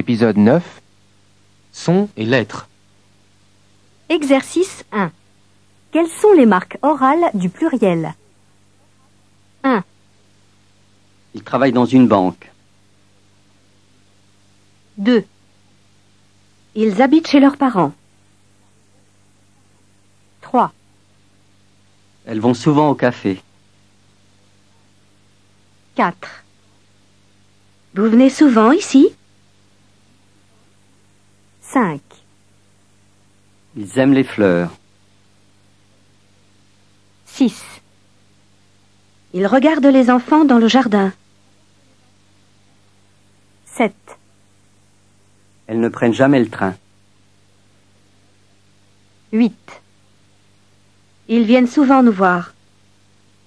Épisode 9. Sons et lettres. Exercice 1. Quelles sont les marques orales du pluriel? 1, Il travaille dans une banque. 2. Ils habitent chez leurs parents. 3, Elles vont souvent au café. 4. Vous venez souvent ici? 5, Ils aiment les fleurs. 6. Ils regardent les enfants dans le jardin. 7, Elles ne prennent jamais le train. 8. Ils viennent souvent nous voir.